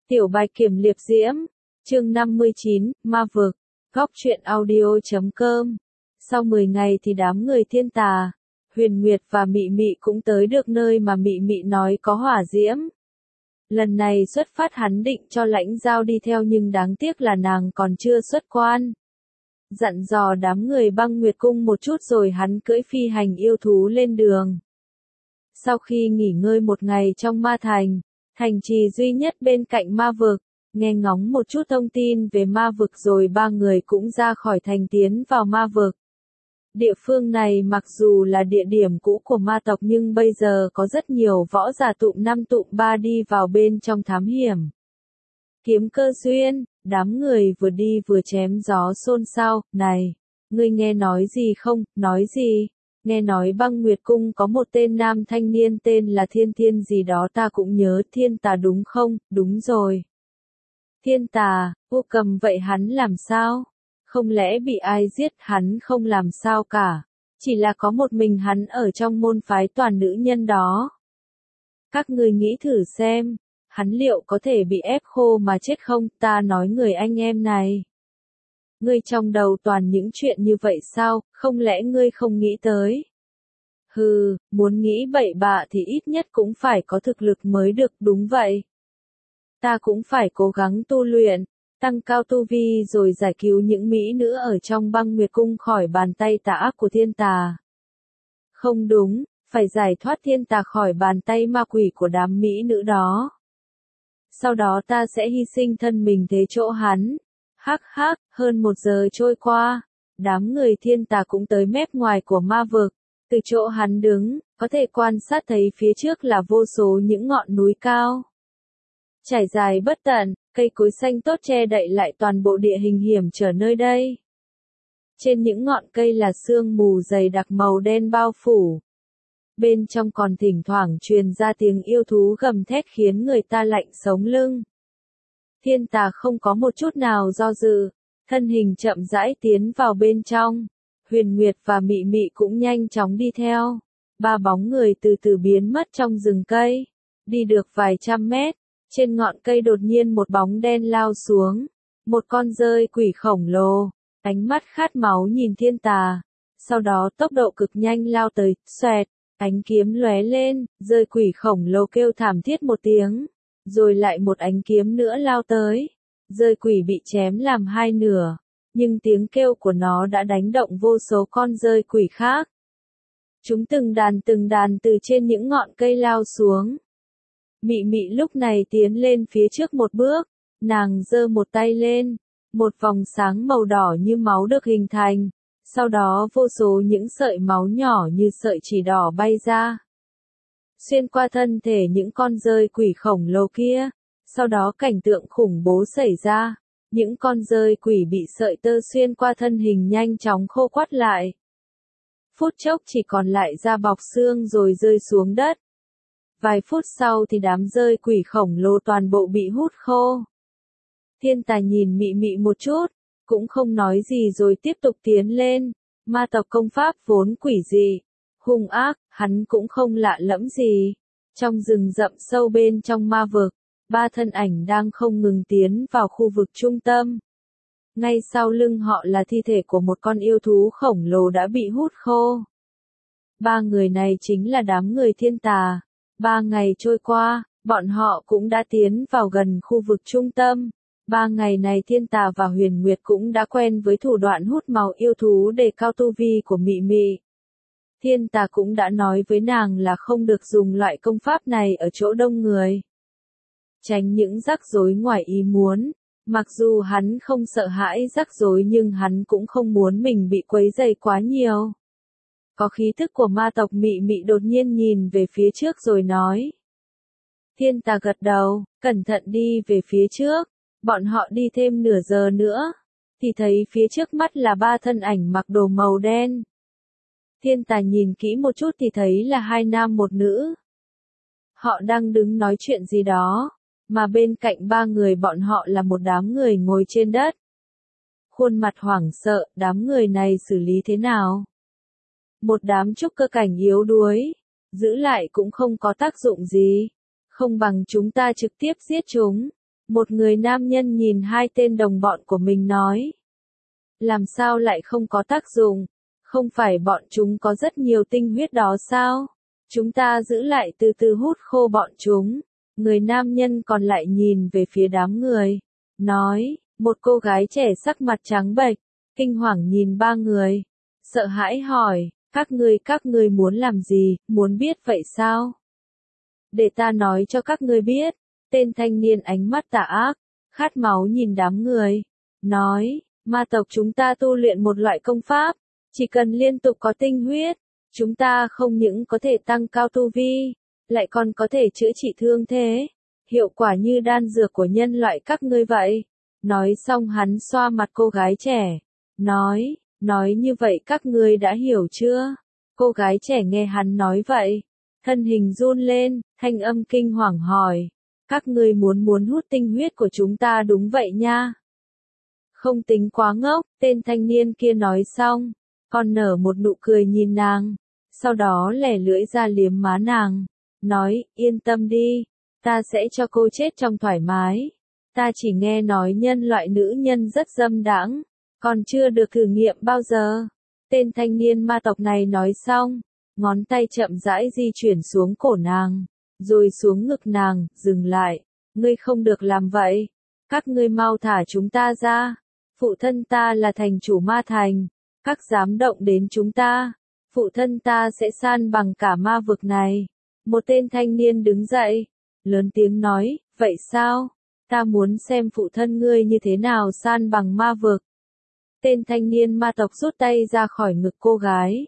Tiểu Bạch Kiểm Liệp Diễm, chương 59, Ma Vực, Góc truyện audio.com. Sau 10 ngày thì đám người Thiên Tà, Huyền Nguyệt và Mị Mị cũng tới được nơi mà Mị Mị nói có hỏa diễm. Lần này xuất phát hắn định cho Lãnh Giao đi theo nhưng đáng tiếc là nàng còn chưa xuất quan. Dặn dò đám người Băng Nguyệt Cung một chút rồi hắn cưỡi phi hành yêu thú lên đường. Sau khi nghỉ ngơi một ngày trong ma thành, thành trì duy nhất bên cạnh ma vực, nghe ngóng một chút thông tin về ma vực rồi ba người cũng ra khỏi thành tiến vào ma vực. Địa phương này mặc dù là địa điểm cũ của ma tộc nhưng bây giờ có rất nhiều võ giả tụm 5 tụm 3 đi vào bên trong thám hiểm. Kiếm Cơ Duyên, đám người vừa đi vừa chém gió xôn xao, này, ngươi nghe nói gì không, nói gì? Nghe nói Băng Nguyệt Cung có một tên nam thanh niên tên là Thiên Thiên gì đó ta cũng nhớ Thiên Tà đúng không, đúng rồi. Thiên Tà, vô cầm vậy hắn làm sao? Không lẽ bị ai giết hắn không làm sao cả, chỉ là có một mình hắn ở trong môn phái toàn nữ nhân đó. Các người nghĩ thử xem, hắn liệu có thể bị ép khô mà chết không, ta nói người anh em này. Ngươi trong đầu toàn những chuyện như vậy sao, không lẽ ngươi không nghĩ tới? Hừ, muốn nghĩ bậy bạ thì ít nhất cũng phải có thực lực mới được, đúng vậy. Ta cũng phải cố gắng tu luyện, tăng cao tu vi rồi giải cứu những mỹ nữ ở trong Băng Nguyệt Cung khỏi bàn tay tà ác của Thiên Tà. Không đúng, phải giải thoát Thiên Tà khỏi bàn tay ma quỷ của đám mỹ nữ đó. Sau đó ta sẽ hy sinh thân mình thế chỗ hắn. Hắc hắc, hơn 1 giờ trôi qua, đám người Thiên Tà cũng tới mép ngoài của ma vực. Từ chỗ hắn đứng, có thể quan sát thấy phía trước là vô số những ngọn núi cao. Trải dài bất tận, cây cối xanh tốt che đậy lại toàn bộ địa hình hiểm trở nơi đây. Trên những ngọn cây là sương mù dày đặc màu đen bao phủ. Bên trong còn thỉnh thoảng truyền ra tiếng yêu thú gầm thét khiến người ta lạnh sống lưng. Thiên Tà không có một chút nào do dự, thân hình chậm rãi tiến vào bên trong. Huyền Nguyệt và Mị Mị cũng nhanh chóng đi theo. Ba bóng người từ từ biến mất trong rừng cây. Đi được vài trăm mét, trên ngọn cây đột nhiên một bóng đen lao xuống. Một con dơi quỷ khổng lồ, ánh mắt khát máu nhìn Thiên Tà. Sau đó tốc độ cực nhanh lao tới, xoẹt, ánh kiếm lóe lên, dơi quỷ khổng lồ kêu thảm thiết một tiếng. Rồi lại một ánh kiếm nữa lao tới. Dơi quỷ bị chém làm hai nửa. Nhưng tiếng kêu của nó đã đánh động vô số con dơi quỷ khác. Chúng từng đàn từ trên những ngọn cây lao xuống. Mị Mị lúc này tiến lên phía trước một bước, nàng giơ một tay lên, một vòng sáng màu đỏ như máu được hình thành, sau đó vô số những sợi máu nhỏ như sợi chỉ đỏ bay ra. Xuyên qua thân thể những con dơi quỷ khổng lồ kia, sau đó cảnh tượng khủng bố xảy ra. Những con dơi quỷ bị sợi tơ xuyên qua thân hình nhanh chóng khô quắt lại. Phút chốc chỉ còn lại da bọc xương rồi rơi xuống đất. Vài phút sau thì đám dơi quỷ khổng lồ toàn bộ bị hút khô. Thiên Tà nhìn Mị Mị một chút, cũng không nói gì rồi tiếp tục tiến lên. Ma tộc công pháp vốn quỷ dị, hung ác, hắn cũng không lạ lẫm gì. Trong rừng rậm sâu bên trong ma vực, ba thân ảnh đang không ngừng tiến vào khu vực trung tâm. Ngay sau lưng họ là thi thể của một con yêu thú khổng lồ đã bị hút khô. Ba người này chính là đám người Thiên Tà. 3 ngày trôi qua, bọn họ cũng đã tiến vào gần khu vực trung tâm. 3 ngày này Thiên Tà và Huyền Nguyệt cũng đã quen với thủ đoạn hút máu yêu thú để cao tu vi của Mị Mị. Thiên Tà cũng đã nói với nàng là không được dùng loại công pháp này ở chỗ đông người. Tránh những rắc rối ngoài ý muốn. Mặc dù hắn không sợ hãi rắc rối nhưng hắn cũng không muốn mình bị quấy rầy quá nhiều. Có khí thức của ma tộc Mị Mị đột nhiên nhìn về phía trước rồi nói. Thiên Tà gật đầu, cẩn thận đi về phía trước. Bọn họ đi thêm nửa giờ nữa, thì thấy phía trước mắt là 3 thân ảnh mặc đồ màu đen. Thiên Tà nhìn kỹ một chút thì thấy là 2 nam 1 nữ. Họ đang đứng nói chuyện gì đó, mà bên cạnh 3 người bọn họ là một đám người ngồi trên đất. Khuôn mặt hoảng sợ, đám người này xử lý thế nào? Một đám trúc cơ cảnh yếu đuối, giữ lại cũng không có tác dụng gì. Không bằng chúng ta trực tiếp giết chúng. Một người nam nhân nhìn hai tên đồng bọn của mình nói. Làm sao lại không có tác dụng? Không phải bọn chúng có rất nhiều tinh huyết đó sao? Chúng ta giữ lại từ từ hút khô bọn chúng. Người nam nhân còn lại nhìn về phía đám người. Nói, một cô gái trẻ sắc mặt trắng bệch, kinh hoàng nhìn ba người. Sợ hãi hỏi, các ngươi muốn làm gì, muốn biết vậy sao? Để ta nói cho các ngươi biết. Tên thanh niên ánh mắt tà ác, khát máu nhìn đám người. Nói, ma tộc chúng ta tu luyện một loại công pháp. Chỉ cần liên tục có tinh huyết, chúng ta không những có thể tăng cao tu vi, lại còn có thể chữa trị thương thế. Hiệu quả như đan dược của nhân loại các ngươi vậy. Nói xong hắn xoa mặt cô gái trẻ. Nói như vậy các ngươi đã hiểu chưa? Cô gái trẻ nghe hắn nói vậy. Thân hình run lên, thanh âm kinh hoàng hỏi. Các ngươi muốn hút tinh huyết của chúng ta đúng vậy nha. Không tính quá ngốc, tên thanh niên kia nói xong. Còn nở một nụ cười nhìn nàng. Sau đó lẻ lưỡi ra liếm má nàng. Nói, yên tâm đi. Ta sẽ cho cô chết trong thoải mái. Ta chỉ nghe nói nhân loại nữ nhân rất dâm đãng, còn chưa được thử nghiệm bao giờ. Tên thanh niên ma tộc này nói xong, ngón tay chậm rãi di chuyển xuống cổ nàng, rồi xuống ngực nàng, dừng lại. Ngươi không được làm vậy. Các ngươi mau thả chúng ta ra. Phụ thân ta là thành chủ ma thành. Các dám động đến chúng ta, phụ thân ta sẽ san bằng cả ma vực này. Một tên thanh niên đứng dậy, lớn tiếng nói, vậy sao? Ta muốn xem phụ thân ngươi như thế nào san bằng ma vực. Tên thanh niên ma tộc rút tay ra khỏi ngực cô gái.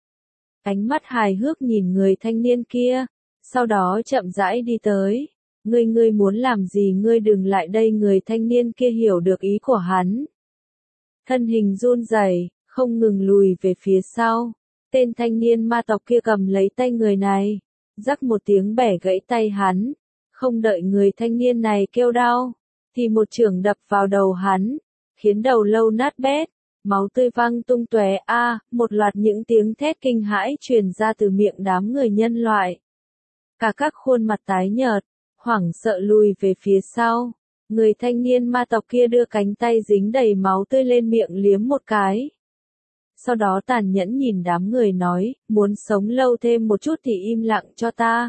Ánh mắt hài hước nhìn người thanh niên kia, sau đó chậm rãi đi tới. Ngươi muốn làm gì, ngươi đừng lại đây. Người thanh niên kia hiểu được ý của hắn. Thân hình run rẩy, không ngừng lùi về phía sau. Tên thanh niên ma tộc kia cầm lấy tay người này, rắc một tiếng bẻ gãy tay hắn. Không đợi người thanh niên này kêu đau, thì một chưởng đập vào đầu hắn, khiến đầu lâu nát bét, máu tươi văng tung tóe. Một loạt những tiếng thét kinh hãi truyền ra từ miệng đám người nhân loại. Cả các khuôn mặt tái nhợt, hoảng sợ lùi về phía sau. Người thanh niên ma tộc kia đưa cánh tay dính đầy máu tươi lên miệng liếm một cái. Sau đó tàn nhẫn nhìn đám người nói, muốn sống lâu thêm một chút thì im lặng cho ta.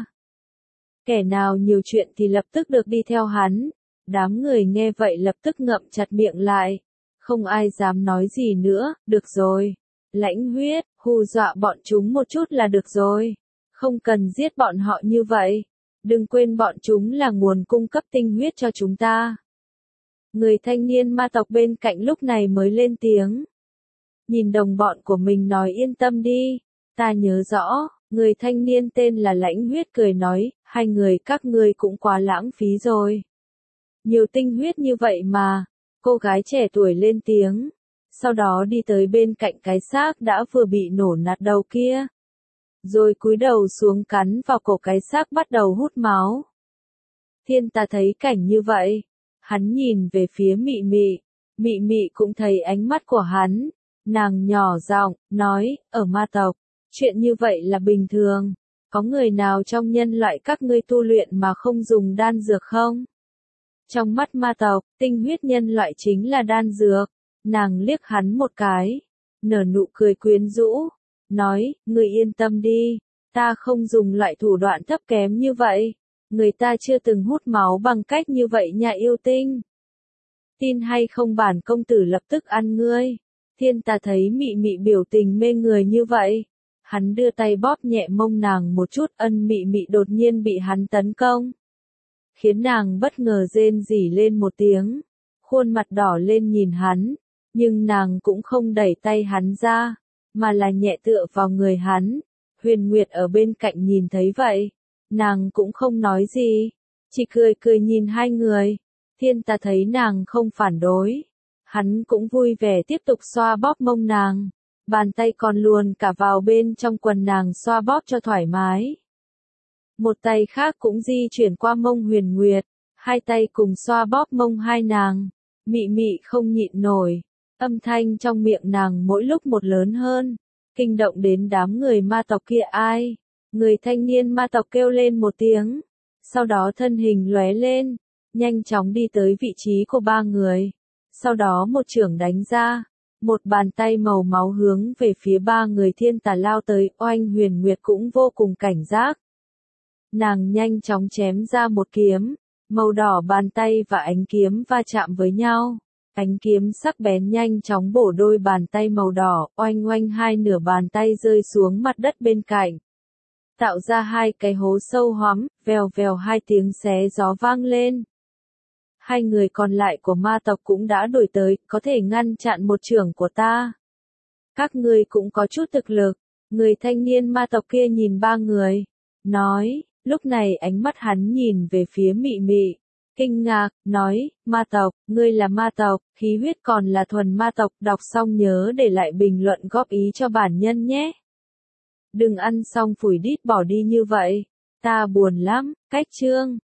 Kẻ nào nhiều chuyện thì lập tức được đi theo hắn. Đám người nghe vậy lập tức ngậm chặt miệng lại. Không ai dám nói gì nữa. Được rồi. Lãnh huyết, hù dọa bọn chúng một chút là được rồi. Không cần giết bọn họ như vậy. Đừng quên bọn chúng là nguồn cung cấp tinh huyết cho chúng ta. Người thanh niên ma tộc bên cạnh lúc này mới lên tiếng. Nhìn đồng bọn của mình nói, yên tâm đi. Ta nhớ rõ. Người thanh niên tên là Lãnh huyết cười nói, hai người các ngươi cũng quá lãng phí rồi. Nhiều tinh huyết như vậy mà. Cô gái trẻ tuổi lên tiếng. Sau đó đi tới bên cạnh cái xác đã vừa bị nổ nát đầu kia. Rồi cúi đầu xuống cắn vào cổ cái xác bắt đầu hút máu. Thiên Tà thấy cảnh như vậy. Hắn nhìn về phía Mị Mị. Mị Mị cũng thấy ánh mắt của hắn. Nàng nhỏ giọng nói, ở ma tộc, chuyện như vậy là bình thường. Có người nào trong nhân loại các ngươi tu luyện mà không dùng đan dược không? Trong mắt ma tộc, tinh huyết nhân loại chính là đan dược. Nàng liếc hắn một cái, nở nụ cười quyến rũ, nói, ngươi yên tâm đi, ta không dùng loại thủ đoạn thấp kém như vậy. Người ta chưa từng hút máu bằng cách như vậy nha yêu tinh. Tin hay không bản công tử lập tức ăn ngươi. Thiên Tà thấy Mị Mị biểu tình mê người như vậy. Hắn đưa tay bóp nhẹ mông nàng một chút. Mị Mị đột nhiên bị hắn tấn công, khiến nàng bất ngờ rên rỉ lên một tiếng. Khuôn mặt đỏ lên nhìn hắn. Nhưng nàng cũng không đẩy tay hắn ra, mà là nhẹ tựa vào người hắn. Huyền Nguyệt ở bên cạnh nhìn thấy vậy. Nàng cũng không nói gì, chỉ cười cười nhìn hai người. Thiên Tà thấy nàng không phản đối. Hắn cũng vui vẻ tiếp tục xoa bóp mông nàng. Bàn tay còn luồn cả vào bên trong quần nàng xoa bóp cho thoải mái. Một tay khác cũng di chuyển qua mông Huyền Nguyệt. Hai tay cùng xoa bóp mông hai nàng. Mị Mị không nhịn nổi. Âm thanh trong miệng nàng mỗi lúc một lớn hơn. Kinh động đến đám người ma tộc kia. Ai? Người thanh niên ma tộc kêu lên một tiếng. Sau đó thân hình lóe lên. nhanh chóng đi tới vị trí của ba người. Sau đó một chưởng đánh ra, một bàn tay màu máu hướng về phía ba người thiên tà lao tới, Oanh Huyền Nguyệt cũng vô cùng cảnh giác. Nàng nhanh chóng chém ra một kiếm, màu đỏ bàn tay và ánh kiếm va chạm với nhau. Ánh kiếm sắc bén nhanh chóng bổ đôi bàn tay màu đỏ, oanh oanh hai nửa bàn tay rơi xuống mặt đất bên cạnh. Tạo ra hai cái hố sâu hoắm, vèo vèo hai tiếng xé gió vang lên. Hai người còn lại của ma tộc cũng đã đuổi tới, có thể ngăn chặn một chưởng của ta. Các ngươi cũng có chút thực lực. Người thanh niên ma tộc kia nhìn ba người, nói, lúc này ánh mắt hắn nhìn về phía Mị Mị. Kinh ngạc, nói, ma tộc, ngươi là ma tộc, khí huyết còn là thuần ma tộc, đọc xong nhớ để lại bình luận góp ý cho bản nhân nhé. Đừng ăn xong phủi đít bỏ đi như vậy, ta buồn lắm, cách chương.